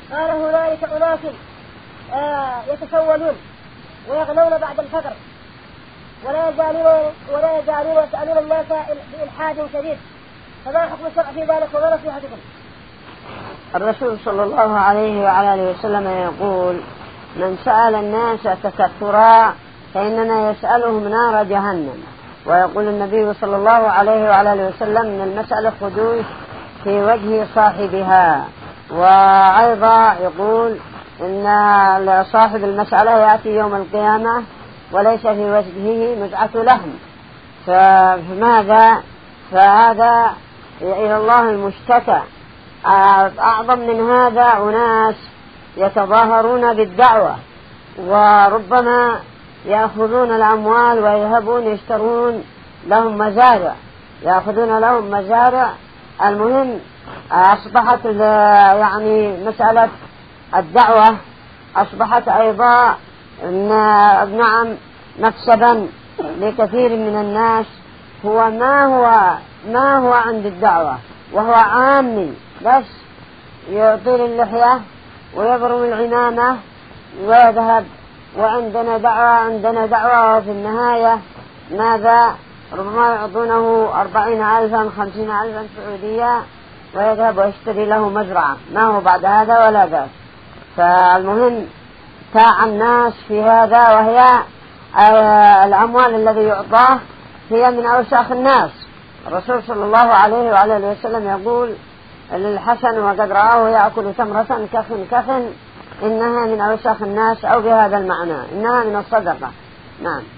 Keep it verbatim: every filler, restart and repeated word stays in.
قال هنالك أناس آه يتسولون ويغنون بعد الفقر ولا يزالون ولا يزالون يسألون الناس بإلحاد شديد، فما حكم الشرع في ذلك وما نصيحتكم؟ الرسول صلى الله عليه وعلى آله وسلم يقول: من سأل الناس تكثرا فإننا يسألهم نار جهنم. ويقول النبي صلى الله عليه وعلى آله وسلم: من المسألة خدوش في وجه صاحبها. وأيضا يقول إن صاحب المسألة يأتي يوم القيامة وليس في وجهه مزعة لحم. فماذا؟ فهذا إلى الله المشتكى. أعظم من هذا أناس يتظاهرون بالدعوة وربما يأخذون الأموال ويذهبون يشترون لهم مزارع، يأخذون لهم مزارع. المهم أصبحت يعني مسألة الدعوة أصبحت أيضا نعم مكسبا لكثير من الناس، هو ما هو ما هو عند الدعوة، وهو عامي بس يطيل اللحية ويبرم العمامة ويذهب وعندنا دعوة عندنا دعوة وفي النهاية ماذا؟ ربما يعطونه أربعين ألفا خمسين ألفا سعودية ويذهب ويشتري له مزرعة، ما هو بعد هذا ولا ذاك. فالمهم تاع الناس في هذا، وهي الأموال الذي يعطاه هي من أوساخ الناس. الرسول صلى الله عليه وعلى آله وسلم يقول للحسن وقد رآه يأكل تمرة كفن كفن إنها من أوساخ الناس، أو بهذا المعنى إنها من الصدقة. نعم.